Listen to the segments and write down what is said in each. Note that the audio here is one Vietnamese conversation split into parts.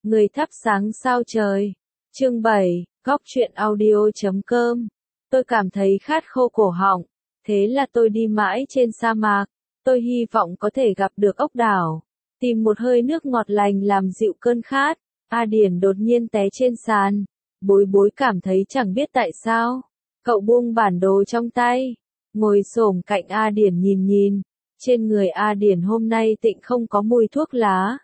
Người thắp sáng sao trời. Chương 7, Góc truyện audio.com. Tôi cảm thấy khát khô cổ họng, thế là tôi đi mãi trên sa mạc. Tôi hy vọng có thể gặp được ốc đảo, tìm một hơi nước ngọt lành làm dịu cơn khát. A Điển đột nhiên té trên sàn. Bối bối cảm thấy chẳng biết tại sao. Cậu buông bản đồ trong tay, ngồi xổm cạnh A Điển nhìn. Trên người A Điển hôm nay tịnh không có mùi thuốc lá,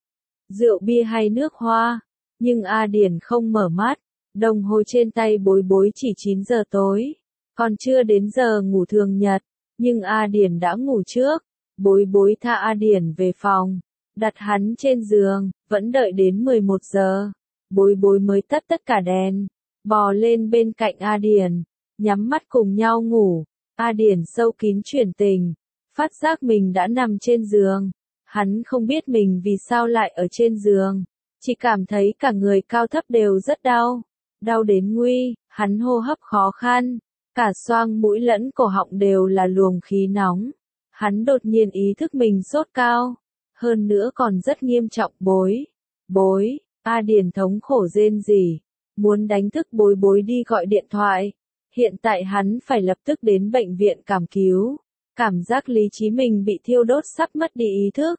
rượu bia hay nước hoa. Nhưng A Điển không mở mắt. Đồng hồ trên tay bối bối chỉ 9 giờ tối. Còn chưa đến giờ ngủ thường nhật. Nhưng A Điển đã ngủ trước. Bối bối tha A Điển về phòng, đặt hắn trên giường, vẫn đợi đến 11 giờ. Bối bối mới tắt tất cả đèn, bò lên bên cạnh A Điển, nhắm mắt cùng nhau ngủ. A Điển sâu kín chuyển tình, phát giác mình đã nằm trên giường. Hắn không biết mình vì sao lại ở trên giường, chỉ cảm thấy cả người cao thấp đều rất đau. Đau đến nguy, hắn hô hấp khó khăn, cả xoang mũi lẫn cổ họng đều là luồng khí nóng. Hắn đột nhiên ý thức mình sốt cao, hơn nữa còn rất nghiêm trọng. Bối, A Điển thống khổ rên rỉ, muốn đánh thức bối bối đi gọi điện thoại. Hiện tại hắn phải lập tức đến bệnh viện cảm cứu. Cảm giác lý trí mình bị thiêu đốt sắp mất đi ý thức.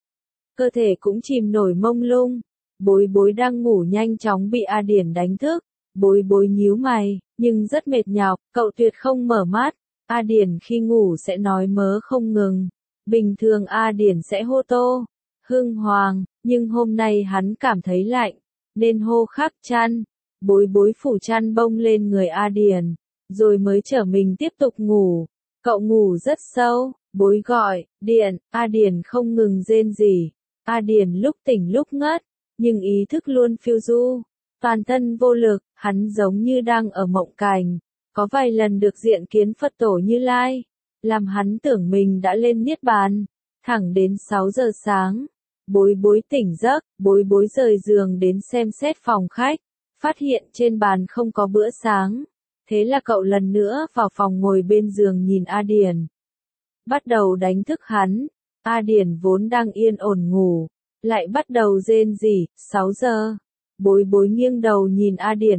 Cơ thể cũng chìm nổi mông lung. Bối bối đang ngủ nhanh chóng bị A Điển đánh thức. Bối bối nhíu mày, nhưng rất mệt nhọc, cậu tuyệt không mở mắt. A Điển khi ngủ sẽ nói mớ không ngừng. Bình thường A Điển sẽ hô Tô Hưng Hoàng, nhưng hôm nay hắn cảm thấy lạnh, nên hô Khắc Chăn. Bối bối phủ chăn bông lên người A Điển, rồi mới trở mình tiếp tục ngủ. Cậu ngủ rất sâu. Bối gọi, Điển, A Điển không ngừng rên rỉ. A Điển lúc tỉnh lúc ngất, nhưng ý thức luôn phiêu du, toàn thân vô lực, hắn giống như đang ở mộng cảnh. Có vài lần được diện kiến Phật tổ Như Lai, làm hắn tưởng mình đã lên Niết Bàn. Thẳng đến 6 giờ sáng, bối bối tỉnh giấc. Bối bối rời giường đến xem xét phòng khách, phát hiện trên bàn không có bữa sáng. Thế là cậu lần nữa vào phòng ngồi bên giường nhìn A Điển, bắt đầu đánh thức hắn. A Điển vốn đang yên ổn ngủ, lại bắt đầu rên rỉ. 6 giờ, bối bối nghiêng đầu nhìn A Điển.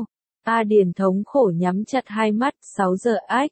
A Điển thống khổ nhắm chặt hai mắt. 6 giờ ách.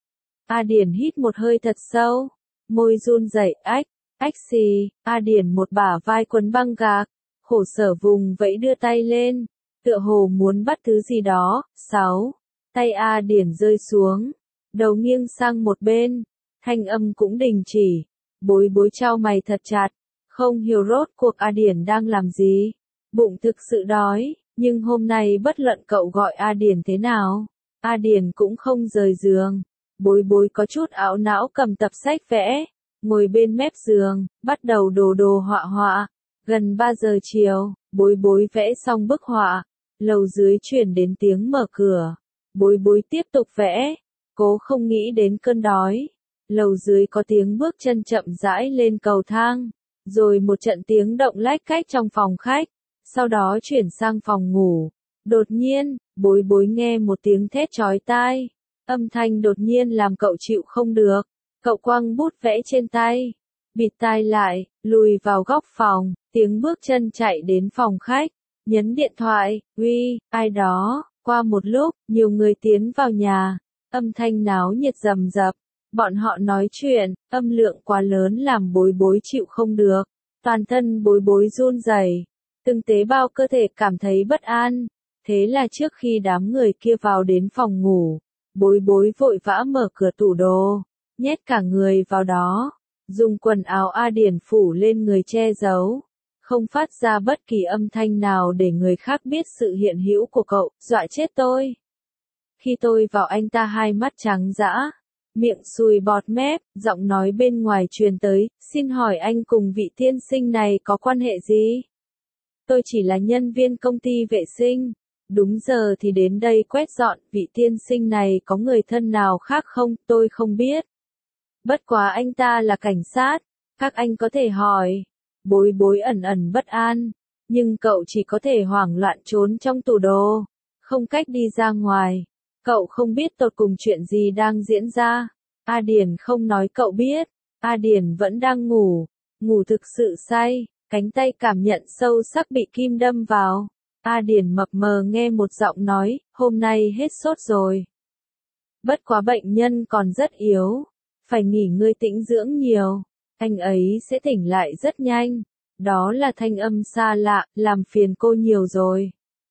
A Điển hít một hơi thật sâu, môi run rẩy. Ách xì. A Điển một bả vai quấn băng gạc, khổ sở vùng vẫy đưa tay lên, tựa hồ muốn bắt thứ gì đó. 6. Tay A Điển rơi xuống, đầu nghiêng sang một bên, thanh âm cũng đình chỉ. Bối bối chau mày thật chặt, không hiểu rốt cuộc A Điển đang làm gì. Bụng thực sự đói, nhưng hôm nay bất luận cậu gọi A Điển thế nào, A Điển cũng không rời giường. Bối bối có chút ảo não cầm tập sách vẽ, ngồi bên mép giường, bắt đầu đồ họa họa. Gần 3 giờ chiều, bối bối vẽ xong bức họa, lầu dưới chuyển đến tiếng mở cửa. Bối bối tiếp tục vẽ, cố không nghĩ đến cơn đói. Lầu dưới có tiếng bước chân chậm rãi lên cầu thang, rồi một trận tiếng động lách cách trong phòng khách, sau đó chuyển sang phòng ngủ. Đột nhiên, bối bối nghe một tiếng thét chói tai. Âm thanh đột nhiên làm cậu chịu không được. Cậu quăng bút vẽ trên tay, bịt tai lại, lùi vào góc phòng. Tiếng bước chân chạy đến phòng khách, nhấn điện thoại. Uy, ai đó? Qua một lúc, nhiều người tiến vào nhà, âm thanh náo nhiệt rầm rập. Bọn họ nói chuyện, âm lượng quá lớn làm bối bối chịu không được. Toàn thân bối bối run rẩy, từng tế bào cơ thể cảm thấy bất an. Thế là trước khi đám người kia vào đến phòng ngủ, bối bối vội vã mở cửa tủ đồ, nhét cả người vào đó, dùng quần áo A Điển phủ lên người che giấu, không phát ra bất kỳ âm thanh nào để người khác biết sự hiện hữu của cậu. Dọa chết tôi. Khi tôi vào anh ta hai mắt trắng dã, miệng sùi bọt mép, giọng nói bên ngoài truyền tới, xin hỏi anh cùng vị tiên sinh này có quan hệ gì? Tôi chỉ là nhân viên công ty vệ sinh, đúng giờ thì đến đây quét dọn. Vị tiên sinh này có người thân nào khác không? Tôi không biết. Bất quá anh ta là cảnh sát, các anh có thể hỏi. Bối bối ẩn bất an, nhưng cậu chỉ có thể hoảng loạn trốn trong tủ đồ, không cách đi ra ngoài. Cậu không biết tột cùng chuyện gì đang diễn ra. A Điển không nói cậu biết. A Điển vẫn đang ngủ thực sự say, cánh tay cảm nhận sâu sắc bị kim đâm vào. A Điển mập mờ nghe một giọng nói, hôm nay hết sốt rồi. Bất quá bệnh nhân còn rất yếu, phải nghỉ ngơi tĩnh dưỡng nhiều, anh ấy sẽ tỉnh lại rất nhanh. Đó là thanh âm xa lạ, làm phiền cô nhiều rồi.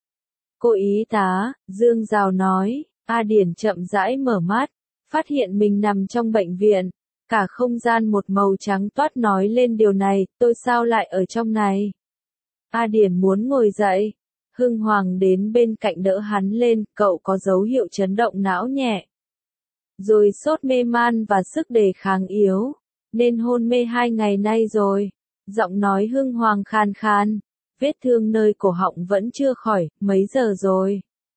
Cô y tá, Dương Dào nói. A Điển chậm rãi mở mắt, phát hiện mình nằm trong bệnh viện. Cả không gian một màu trắng toát nói lên điều này, tôi sao lại ở trong này? A Điển muốn ngồi dậy. Hưng Hoàng đến bên cạnh đỡ hắn lên, cậu có dấu hiệu chấn động não nhẹ. Rồi sốt mê man và sức đề kháng yếu, nên hôn mê 2 ngày nay rồi. Giọng nói Hưng Hoàng khan khan, vết thương nơi cổ họng vẫn chưa khỏi, mấy giờ rồi?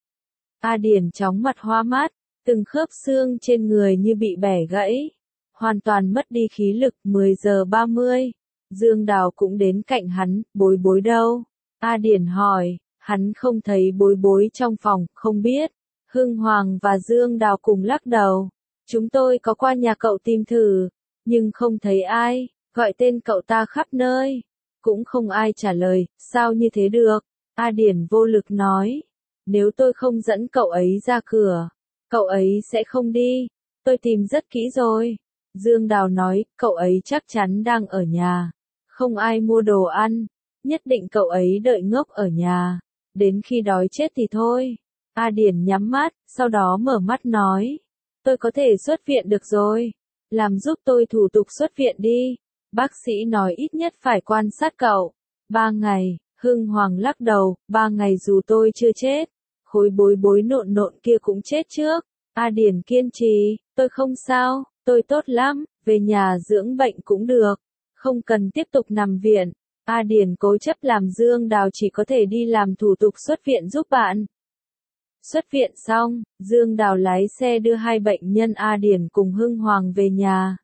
A Điển chóng mặt hoa mát, từng khớp xương trên người như bị bẻ gãy, hoàn toàn mất đi khí lực. 10 giờ 30, Dương Đào cũng đến cạnh hắn, Bối Bối đâu? A Điển hỏi, hắn không thấy Bối Bối trong phòng, không biết. Hưng Hoàng và Dương Đào cùng lắc đầu. Chúng tôi có qua nhà cậu tìm thử, nhưng không thấy ai, gọi tên cậu ta khắp nơi, cũng không ai trả lời, sao như thế được? A Điển vô lực nói, nếu tôi không dẫn cậu ấy ra cửa, cậu ấy sẽ không đi, tôi tìm rất kỹ rồi. Dương Đào nói, cậu ấy chắc chắn đang ở nhà, không ai mua đồ ăn, nhất định cậu ấy đợi ngốc ở nhà, đến khi đói chết thì thôi. A Điển nhắm mắt, sau đó mở mắt nói, tôi có thể xuất viện được rồi, làm giúp tôi thủ tục xuất viện đi. Bác sĩ nói ít nhất phải quan sát cậu 3 ngày, Hưng Hoàng lắc đầu, 3 ngày dù tôi chưa chết, khối Bối Bối nộn nộn kia cũng chết trước. A Điển kiên trì, tôi không sao, tôi tốt lắm, về nhà dưỡng bệnh cũng được, không cần tiếp tục nằm viện. A Điển cố chấp làm Dương Đào chỉ có thể đi làm thủ tục xuất viện giúp bạn. Xuất viện xong, Dương Đào lái xe đưa 2 bệnh nhân A Điển cùng Hưng Hoàng về nhà.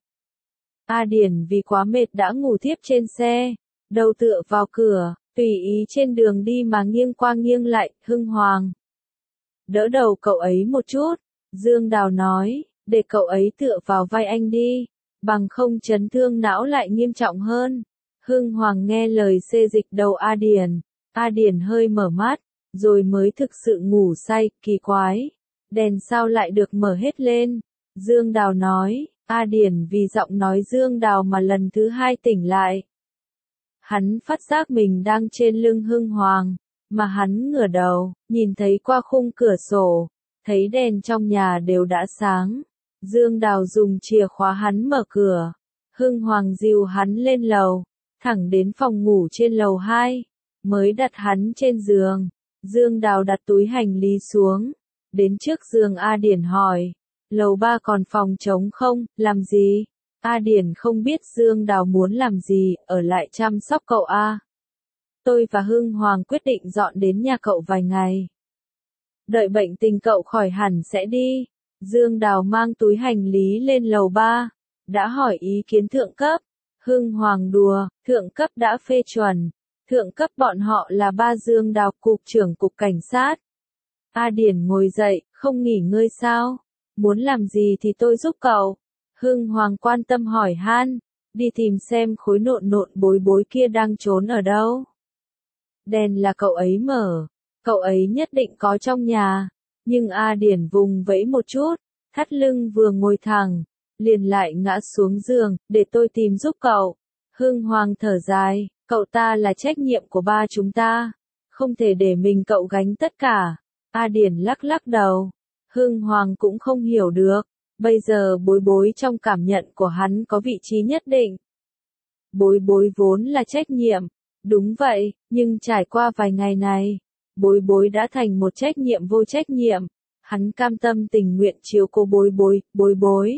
A Điển vì quá mệt đã ngủ thiếp trên xe, đầu tựa vào cửa, tùy ý trên đường đi mà nghiêng qua nghiêng lại. Hưng Hoàng, đỡ đầu cậu ấy một chút. Dương Đào nói, để cậu ấy tựa vào vai anh đi, bằng không chấn thương não lại nghiêm trọng hơn. Hưng Hoàng nghe lời xê dịch đầu A Điển. A Điển hơi mở mắt, rồi mới thực sự ngủ say. Kỳ quái, đèn sao lại được mở hết lên? Dương Đào nói. A Điển vì giọng nói Dương Đào mà lần thứ 2 tỉnh lại. Hắn phát giác mình đang trên lưng Hưng Hoàng, mà hắn ngửa đầu, nhìn thấy qua khung cửa sổ, thấy đèn trong nhà đều đã sáng. Dương Đào dùng chìa khóa hắn mở cửa. Hưng Hoàng dìu hắn lên lầu, thẳng đến phòng ngủ trên lầu 2, mới đặt hắn trên giường. Dương Đào đặt túi hành lý xuống, đến trước giường A Điển hỏi, lầu 3 còn phòng trống không, làm gì? A Điển không biết Dương Đào muốn làm gì, ở lại chăm sóc cậu A. Tôi và Hưng Hoàng quyết định dọn đến nhà cậu vài ngày. Đợi bệnh tình cậu khỏi hẳn sẽ đi. Dương Đào mang túi hành lý lên lầu 3, đã hỏi ý kiến thượng cấp. Hưng Hoàng đùa, thượng cấp đã phê chuẩn. Thượng cấp bọn họ là ba Dương Đào, cục trưởng cục cảnh sát. A Điển ngồi dậy, không nghỉ ngơi sao? Muốn làm gì thì tôi giúp cậu. Hưng Hoàng quan tâm hỏi han, đi tìm xem khối nộn nộn Bối Bối kia đang trốn ở đâu. Đèn là cậu ấy mở, cậu ấy nhất định có trong nhà. Nhưng A Điển vùng vẫy một chút, thắt lưng vừa ngồi thẳng, liền lại ngã xuống giường, để tôi tìm giúp cậu. Hưng Hoàng thở dài, cậu ta là trách nhiệm của ba chúng ta, không thể để mình cậu gánh tất cả. A Điển lắc lắc đầu. Hưng Hoàng cũng không hiểu được, bây giờ Bối Bối trong cảm nhận của hắn có vị trí nhất định. Bối Bối vốn là trách nhiệm, đúng vậy, nhưng trải qua vài ngày này, Bối Bối đã thành một trách nhiệm vô trách nhiệm. Hắn cam tâm tình nguyện chiếu cố Bối Bối, Bối Bối.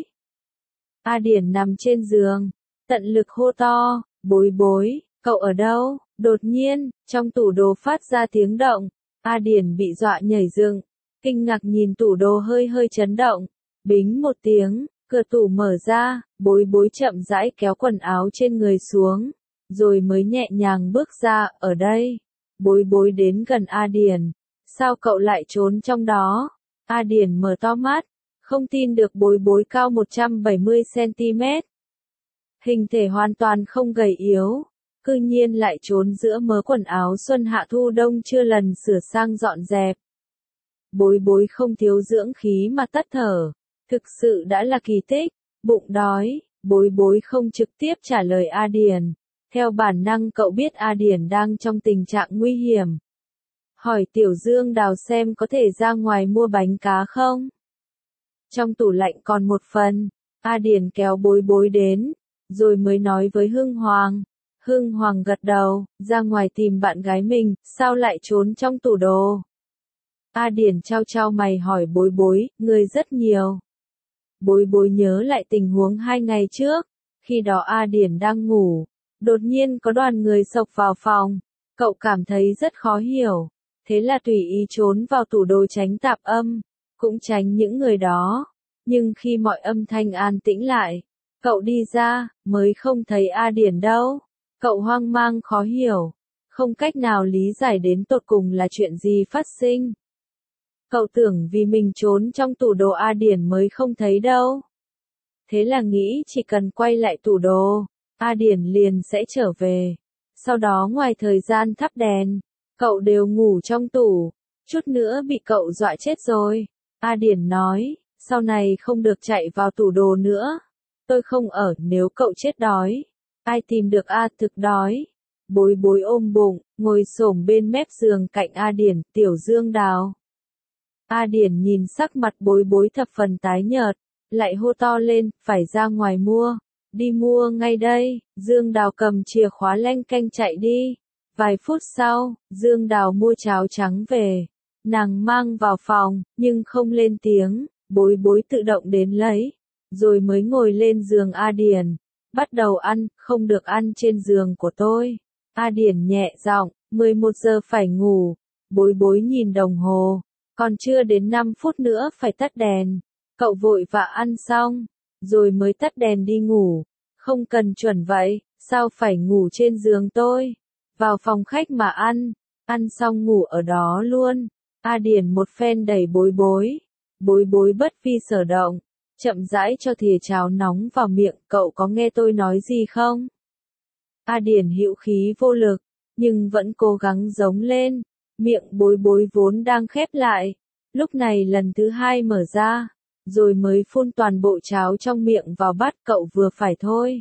A Điển nằm trên giường, tận lực hô to, Bối Bối, cậu ở đâu? Đột nhiên, trong tủ đồ phát ra tiếng động, A Điển bị dọa nhảy dựng, kinh ngạc nhìn tủ đồ hơi hơi chấn động, bính một tiếng, cửa tủ mở ra, Bối Bối chậm rãi kéo quần áo trên người xuống, rồi mới nhẹ nhàng bước ra. Ở đây. Bối Bối đến gần A Điển, sao cậu lại trốn trong đó? A Điển mở to mắt, không tin được Bối Bối cao 170 cm. Hình thể hoàn toàn không gầy yếu, cư nhiên lại trốn giữa mớ quần áo xuân hạ thu đông chưa lần sửa sang dọn dẹp. Bối bối không thiếu dưỡng khí mà tắt thở, thực sự đã là kỳ tích, bụng đói, bối bối không trực tiếp trả lời A Điền. Theo bản năng cậu biết A Điền đang trong tình trạng nguy hiểm. Hỏi Tiểu Dương Đào xem có thể ra ngoài mua bánh cá không? Trong tủ lạnh còn một phần, A Điền kéo bối bối đến, rồi mới nói với Hưng Hoàng. Hưng Hoàng gật đầu, ra ngoài tìm bạn gái mình, sao lại trốn trong tủ đồ? A Điền trao trao mày hỏi bối bối, người rất nhiều. Bối bối nhớ lại tình huống 2 ngày trước, khi đó A Điền đang ngủ, đột nhiên có đoàn người xộc vào phòng, cậu cảm thấy rất khó hiểu, thế là tùy ý trốn vào tủ đồ tránh tạp âm, cũng tránh những người đó, nhưng khi mọi âm thanh an tĩnh lại, cậu đi ra, mới không thấy A Điền đâu, cậu hoang mang khó hiểu, không cách nào lý giải đến tột cùng là chuyện gì phát sinh. Cậu tưởng vì mình trốn trong tủ đồ A Điền mới không thấy đâu. Thế là nghĩ chỉ cần quay lại tủ đồ, A Điền liền sẽ trở về. Sau đó ngoài thời gian thắp đèn, cậu đều ngủ trong tủ, chút nữa bị cậu dọa chết rồi. A Điền nói, sau này không được chạy vào tủ đồ nữa. Tôi không ở, nếu cậu chết đói. Ai tìm được A thực đói. Bối bối ôm bụng, ngồi xổm bên mép giường cạnh A Điền, Tiểu Dương Đào. A Điền nhìn sắc mặt bối bối thập phần tái nhợt, lại hô to lên, phải ra ngoài mua, đi mua ngay đây. Dương Đào cầm chìa khóa leng keng chạy đi. Vài phút sau, Dương Đào mua cháo trắng về, nàng mang vào phòng, nhưng không lên tiếng, bối bối tự động đến lấy, rồi mới ngồi lên giường A Điền, bắt đầu ăn, không được ăn trên giường của tôi. A Điền nhẹ giọng, 11 giờ phải ngủ, bối bối nhìn đồng hồ. Còn chưa đến 5 phút nữa phải tắt đèn, cậu vội vã ăn xong, rồi mới tắt đèn đi ngủ, không cần chuẩn vậy, sao phải ngủ trên giường tôi, vào phòng khách mà ăn xong ngủ ở đó luôn. A Điền một phen đẩy bối bối bất vi sở động, chậm rãi cho thìa cháo nóng vào miệng, cậu có nghe tôi nói gì không? A Điền hữu khí vô lực, nhưng vẫn cố gắng giống lên. Miệng bối bối vốn đang khép lại, lúc này lần thứ 2 mở ra, rồi mới phun toàn bộ cháo trong miệng vào bát, cậu vừa phải thôi.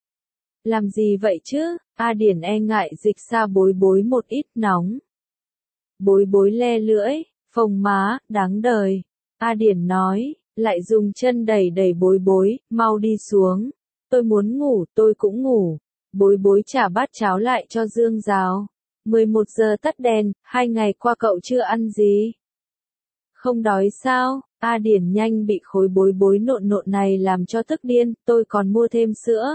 Làm gì vậy chứ? A Điền e ngại dịch xa bối bối một ít, nóng. Bối bối le lưỡi, phồng má, đáng đời. A Điền nói, lại dùng chân đẩy đẩy bối bối, mau đi xuống. Tôi muốn ngủ, tôi cũng ngủ. Bối bối trả bát cháo lại cho Dương Giáo. 11 giờ tắt đèn, 2 ngày qua cậu chưa ăn gì? Không đói sao? A Điền nhanh bị khối bối bối nộn nộn này làm cho tức điên, tôi còn mua thêm sữa.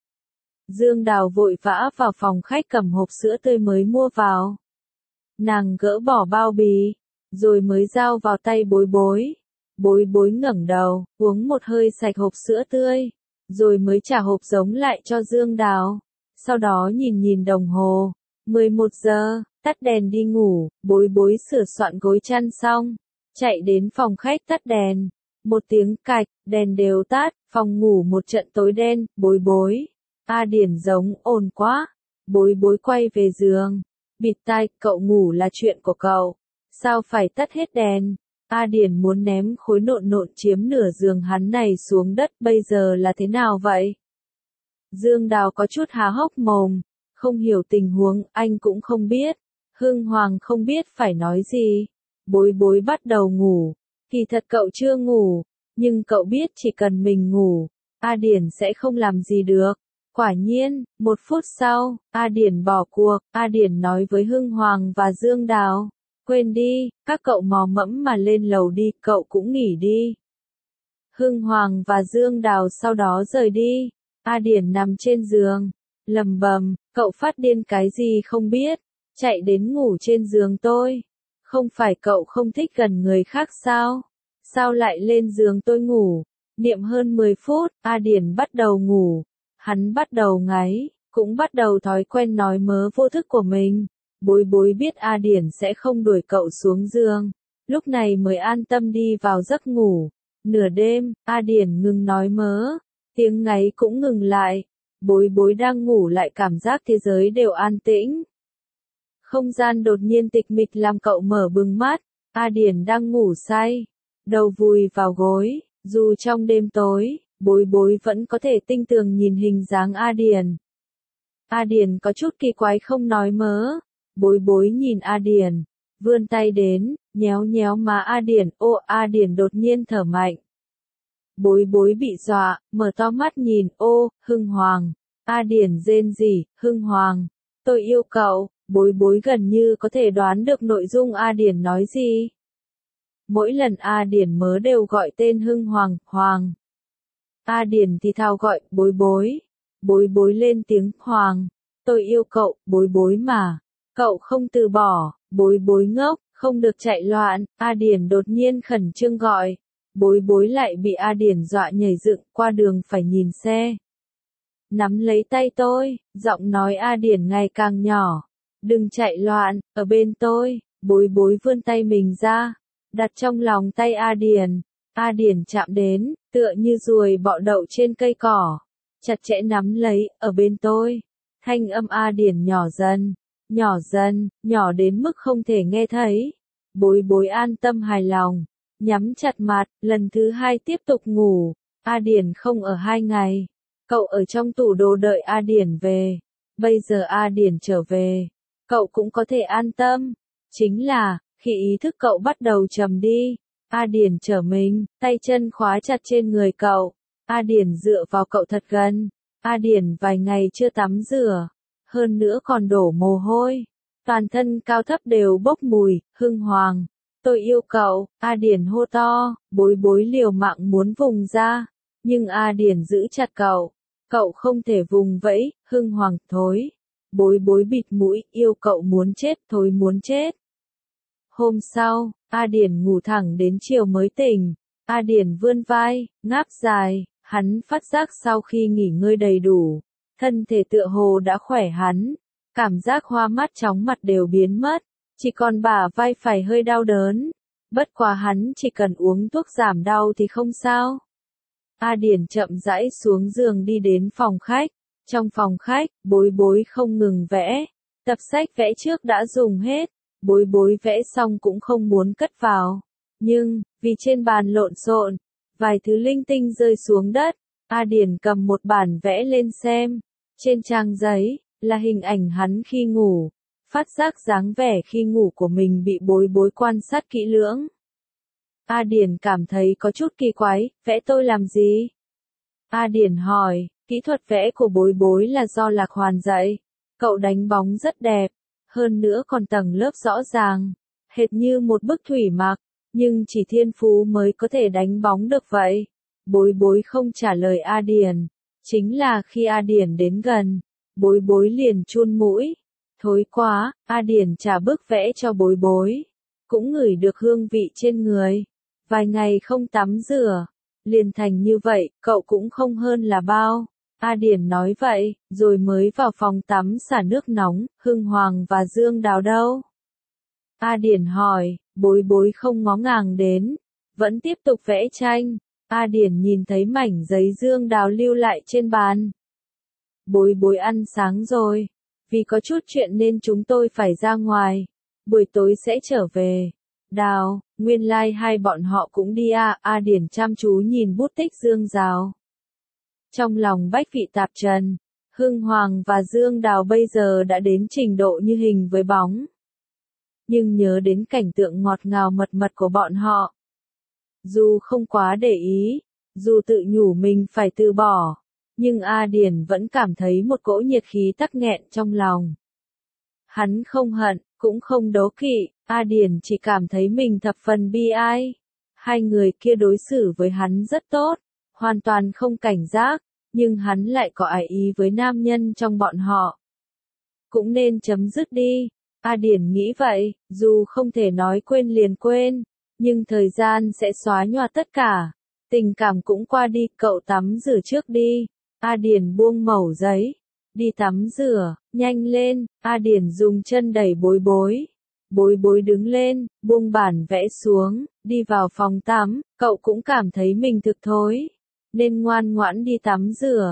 Dương Đào vội vã vào phòng khách cầm hộp sữa tươi mới mua vào. Nàng gỡ bỏ bao bì, rồi mới giao vào tay bối bối. Bối bối ngẩng đầu, uống một hơi sạch hộp sữa tươi, rồi mới trả hộp giống lại cho Dương Đào. Sau đó nhìn nhìn đồng hồ. 11 giờ, tắt đèn đi ngủ, bối bối sửa soạn gối chăn xong, chạy đến phòng khách tắt đèn. Một tiếng cạch, đèn đều tắt, phòng ngủ một trận tối đen, bối bối. A Điền giống, ồn quá. Bối bối quay về giường, bịt tai, cậu ngủ là chuyện của cậu. Sao phải tắt hết đèn? A Điền muốn ném khối nộn nộn chiếm nửa giường hắn này xuống đất, bây giờ là thế nào vậy? Dương Đào có chút há hốc mồm. Không hiểu tình huống, anh cũng không biết. Hưng Hoàng không biết phải nói gì. Bối bối bắt đầu ngủ. Kỳ thật cậu chưa ngủ, nhưng cậu biết chỉ cần mình ngủ, A Điền sẽ không làm gì được. Quả nhiên, 1 phút sau, A Điền bỏ cuộc. A Điền nói với Hưng Hoàng và Dương Đào, quên đi, các cậu mò mẫm mà lên lầu đi, cậu cũng nghỉ đi. Hưng Hoàng và Dương Đào sau đó rời đi. A Điền nằm trên giường, lầm bầm, cậu phát điên cái gì không biết, chạy đến ngủ trên giường tôi. Không phải cậu không thích gần người khác sao? Sao lại lên giường tôi ngủ? Niệm hơn 10 phút, A Điền bắt đầu ngủ. Hắn bắt đầu ngáy, cũng bắt đầu thói quen nói mớ vô thức của mình. Bối bối biết A Điền sẽ không đuổi cậu xuống giường, lúc này mới an tâm đi vào giấc ngủ. Nửa đêm, A Điền ngừng nói mớ, tiếng ngáy cũng ngừng lại. Bối bối đang ngủ lại cảm giác thế giới đều an tĩnh. Không gian đột nhiên tịch mịch làm cậu mở bừng mắt. A Điển đang ngủ say, đầu vùi vào gối, dù trong đêm tối, bối bối vẫn có thể tinh tường nhìn hình dáng A Điển. A Điển có chút kỳ quái không nói mớ. Bối bối nhìn A Điển, vươn tay đến, nhéo nhéo má A Điển. Ô, A Điển đột nhiên thở mạnh. Bối bối bị dọa, mở to mắt nhìn. Ô, Hưng Hoàng. A Điển rên rỉ. Hưng Hoàng, tôi yêu cậu. Bối bối gần như có thể đoán được nội dung A Điển nói gì. Mỗi lần A Điển mớ đều gọi tên Hưng Hoàng, Hoàng. A Điển thì thào gọi, bối bối. Bối bối lên tiếng, Hoàng. Tôi yêu cậu, bối bối mà. Cậu không từ bỏ, bối bối ngốc, không được chạy loạn. A Điển đột nhiên khẩn trương gọi. Bối bối lại bị A Điển dọa nhảy dựng, qua đường phải nhìn xe. Nắm lấy tay tôi, giọng nói A Điển ngày càng nhỏ. Đừng chạy loạn, ở bên tôi. Bối bối vươn tay mình ra, đặt trong lòng tay A Điển. A Điển chạm đến, tựa như ruồi bọ đậu trên cây cỏ. Chặt chẽ nắm lấy, ở bên tôi. Thanh âm A Điển nhỏ dần, nhỏ đến mức không thể nghe thấy. Bối bối an tâm hài lòng, nhắm chặt mặt, lần thứ hai tiếp tục ngủ. A Điển không ở 2 ngày. Cậu ở trong tủ đồ đợi A Điển về. Bây giờ A Điển trở về, cậu cũng có thể an tâm. Chính là, khi ý thức cậu bắt đầu trầm đi, A Điển trở mình, tay chân khóa chặt trên người cậu. A Điển dựa vào cậu thật gần. A Điển vài ngày chưa tắm rửa, hơn nữa còn đổ mồ hôi. Toàn thân cao thấp đều bốc mùi. Hưng Hoàng, tôi yêu cậu. A Điển hô to, bối bối liều mạng muốn vùng ra. Nhưng A Điển giữ chặt cậu. Cậu không thể vùng vẫy. Hưng Hoàng, thối. Bối bối bịt mũi, yêu cậu muốn chết, thối muốn chết. Hôm sau, A Điển ngủ thẳng đến chiều mới tỉnh. A Điển vươn vai, ngáp dài, hắn phát giác sau khi nghỉ ngơi đầy đủ, thân thể tựa hồ đã khỏe hắn. Cảm giác hoa mắt chóng mặt đều biến mất, chỉ còn bả vai phải hơi đau đớn. Bất quá hắn chỉ cần uống thuốc giảm đau thì không sao. A Điển chậm rãi xuống giường đi đến phòng khách. Trong phòng khách, bối bối không ngừng vẽ. Tập sách vẽ trước đã dùng hết. Bối bối vẽ xong cũng không muốn cất vào. Nhưng, vì trên bàn lộn xộn, vài thứ linh tinh rơi xuống đất, A Điển cầm một bản vẽ lên xem. Trên trang giấy, là hình ảnh hắn khi ngủ. Phát giác dáng vẻ khi ngủ của mình bị bối bối quan sát kỹ lưỡng. A Điển cảm thấy có chút kỳ quái, vẽ tôi làm gì? A Điển hỏi, kỹ thuật vẽ của bối bối là do Lạc Hoàn dạy. Cậu đánh bóng rất đẹp, hơn nữa còn tầng lớp rõ ràng, hệt như một bức thủy mặc, nhưng chỉ thiên phú mới có thể đánh bóng được vậy. Bối bối không trả lời A Điển, chính là khi A Điển đến gần, bối bối liền chun mũi. Thối quá, A Điển trả bức vẽ cho bối bối, cũng ngửi được hương vị trên người. Vài ngày không tắm rửa, liền thành như vậy, cậu cũng không hơn là bao. A Điển nói vậy, rồi mới vào phòng tắm xả nước nóng. Hưng Hoàng và Dương Đào đâu? A Điển hỏi, bối bối không ngó ngàng đến, vẫn tiếp tục vẽ tranh. A Điển nhìn thấy mảnh giấy Dương Đào lưu lại trên bàn. Bối bối ăn sáng rồi, vì có chút chuyện nên chúng tôi phải ra ngoài, buổi tối sẽ trở về. Đào, nguyên lai hai bọn họ cũng đi à? A Điển chăm chú nhìn bút tích Dương Đào. Trong lòng bách vị tạp trần, Hưng Hoàng và Dương Đào bây giờ đã đến trình độ như hình với bóng. Nhưng nhớ đến cảnh tượng ngọt ngào mật mật của bọn họ, dù không quá để ý, dù tự nhủ mình phải từ bỏ, nhưng A Điển vẫn cảm thấy một cỗ nhiệt khí tắc nghẹn trong lòng. Hắn không hận, cũng không đố kỵ, A Điển chỉ cảm thấy mình thập phần bi ai. Hai người kia đối xử với hắn rất tốt, hoàn toàn không cảnh giác, nhưng hắn lại có ái ý với nam nhân trong bọn họ. Cũng nên chấm dứt đi. A Điển nghĩ vậy, dù không thể nói quên liền quên, nhưng thời gian sẽ xóa nhòa tất cả. Tình cảm cũng qua đi, cậu tắm rửa trước đi. A Điển buông mẩu giấy. Đi tắm rửa, nhanh lên. A Điển dùng chân đẩy bối bối. Bối bối đứng lên, buông bản vẽ xuống, đi vào phòng tắm. Cậu cũng cảm thấy mình thực thối, nên ngoan ngoãn đi tắm rửa.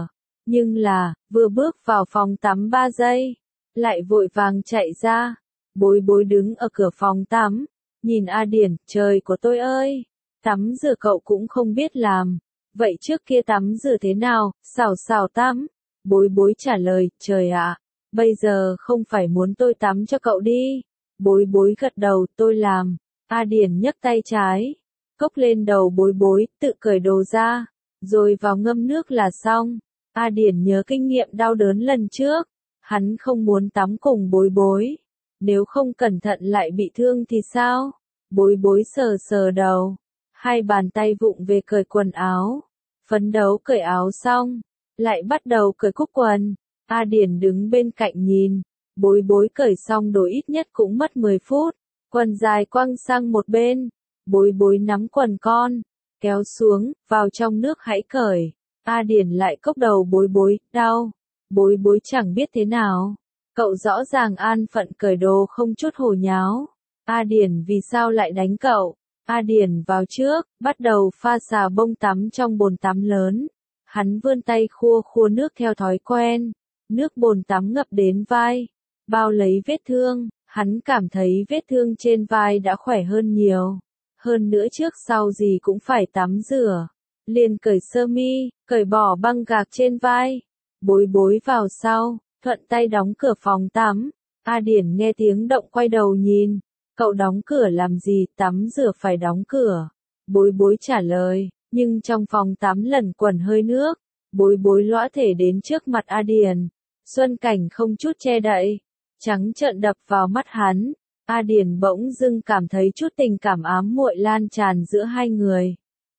Nhưng là, vừa bước vào phòng tắm 3 giây, lại vội vàng chạy ra. Bối bối đứng ở cửa phòng tắm, nhìn A Điển, trời của tôi ơi, tắm rửa cậu cũng không biết làm. Vậy trước kia tắm rửa thế nào, xào xào tắm. Bối bối trả lời, trời ạ, bây giờ không phải muốn tôi tắm cho cậu đi. Bối bối gật đầu, tôi làm. A Điển nhấc tay trái, cốc lên đầu bối bối, tự cởi đồ ra, rồi vào ngâm nước là xong. A Điển nhớ kinh nghiệm đau đớn lần trước, hắn không muốn tắm cùng bối bối. Nếu không cẩn thận lại bị thương thì sao? Bối bối sờ sờ đầu, hai bàn tay vụng về cởi quần áo, phấn đấu cởi áo xong, lại bắt đầu cởi cúc quần. A Điển đứng bên cạnh nhìn, bối bối cởi xong đồ ít nhất cũng mất 10 phút, quần dài quăng sang một bên, bối bối nắm quần con, kéo xuống, vào trong nước hãy cởi. A Điển lại cốc đầu bối bối, đau, bối bối chẳng biết thế nào. Cậu rõ ràng an phận cởi đồ không chút hồ nháo. A Điển vì sao lại đánh cậu? A Điển vào trước, bắt đầu pha xà bông tắm trong bồn tắm lớn. Hắn vươn tay khua khua nước theo thói quen. Nước bồn tắm ngập đến vai, bao lấy vết thương. Hắn cảm thấy vết thương trên vai đã khỏe hơn nhiều. Hơn nữa trước sau gì cũng phải tắm rửa. Liền cởi sơ mi, cởi bỏ băng gạc trên vai. Bối bối vào sau, thuận tay đóng cửa phòng tắm. A Điển nghe tiếng động quay đầu nhìn. Cậu đóng cửa làm gì, tắm rửa phải đóng cửa. Bối bối trả lời, nhưng trong phòng tắm lẩn quẩn hơi nước. Bối bối lõa thể đến trước mặt A Điển. Xuân cảnh không chút che đậy, trắng trợn đập vào mắt hắn. A Điển bỗng dưng cảm thấy chút tình cảm ám muội lan tràn giữa hai người.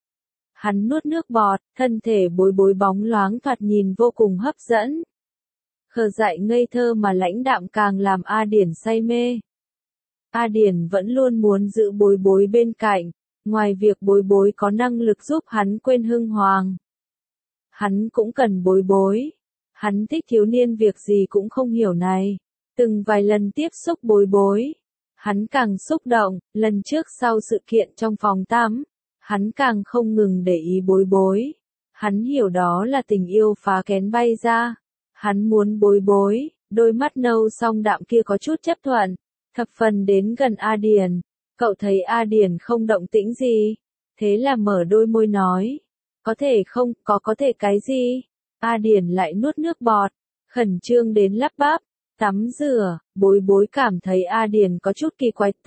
Hắn nuốt nước bọt, thân thể bối bối bóng loáng thoạt nhìn vô cùng hấp dẫn. Khờ dại ngây thơ mà lãnh đạm càng làm A Điển say mê. A Điển vẫn luôn muốn giữ bối bối bên cạnh, ngoài việc bối bối có năng lực giúp hắn quên hưng hoàng. Hắn cũng cần bối bối. Hắn thích thiếu niên việc gì cũng không hiểu này. Từng vài lần tiếp xúc bối bối, hắn càng xúc động, lần trước sau sự kiện trong phòng tắm, hắn càng không ngừng để ý bối bối. Hắn hiểu đó là tình yêu phá kén bay ra. Hắn muốn bối bối, đôi mắt nâu song đạm kia có chút chấp thuận, thập phần đến gần A Điển. Cậu thấy A Điển không động tĩnh gì, thế là mở đôi môi nói, có thể không, có thể cái gì? A Điển lại nuốt nước bọt, khẩn trương đến lắp bắp, tắm rửa. Bối bối cảm thấy A Điển có chút kỳ quái.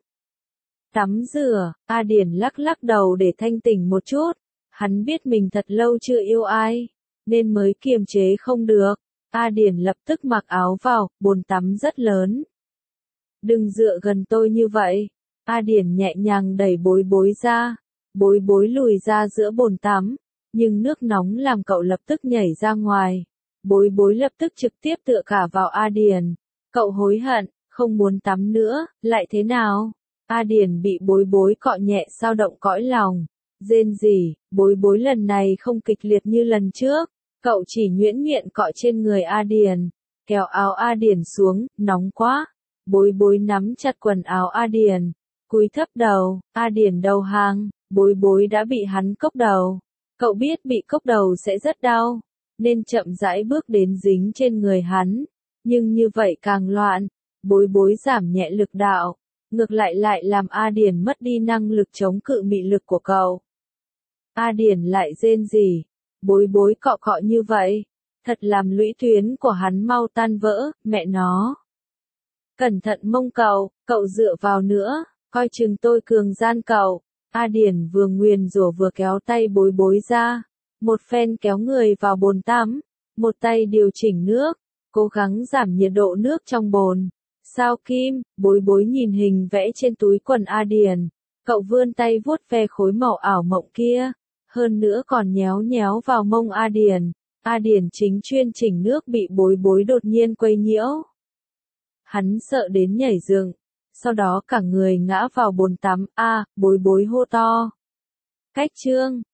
Tắm rửa. A Điển lắc lắc đầu để thanh tỉnh một chút. Hắn biết mình thật lâu chưa yêu ai, nên mới kiềm chế không được. A Điển lập tức mặc áo vào, bồn tắm rất lớn. Đừng dựa gần tôi như vậy. A Điển nhẹ nhàng đẩy bối bối ra. Bối bối lùi ra giữa bồn tắm, nhưng nước nóng làm cậu lập tức nhảy ra ngoài. Bối bối lập tức trực tiếp tựa cả vào A Điển. Cậu hối hận, không muốn tắm nữa, lại thế nào? A Điển bị bối bối cọ nhẹ sao động cõi lòng. Rên rỉ, bối bối lần này không kịch liệt như lần trước. Cậu chỉ nhuyễn nhuyễn cọ trên người A Điển, kéo áo A Điển xuống, nóng quá. Bối bối nắm chặt quần áo A Điển, cúi thấp đầu. A Điển đầu hàng, bối bối đã bị hắn cốc đầu. Cậu biết bị cốc đầu sẽ rất đau, nên chậm rãi bước đến dính trên người hắn. Nhưng như vậy càng loạn, bối bối giảm nhẹ lực đạo, ngược lại làm A Điển mất đi năng lực chống cự mị lực của cậu. A Điển lại rên rỉ, bối bối cọ cọ như vậy, thật làm lũy tuyến của hắn mau tan vỡ, mẹ nó. Cẩn thận mông cậu dựa vào nữa, coi chừng tôi cường gian cậu. A Điển vừa nguyền rủa vừa kéo tay bối bối ra, một phen kéo người vào bồn tắm, một tay điều chỉnh nước, cố gắng giảm nhiệt độ nước trong bồn. Sao Kim, bối bối nhìn hình vẽ trên túi quần A Điển, cậu vươn tay vuốt ve khối màu ảo mộng kia, hơn nữa còn nhéo nhéo vào mông A Điển. A Điển chính chuyên chỉnh nước bị bối bối đột nhiên quấy nhiễu. Hắn sợ đến nhảy dựng, sau đó cả người ngã vào bồn tắm. Bối bối hô to. Cách chương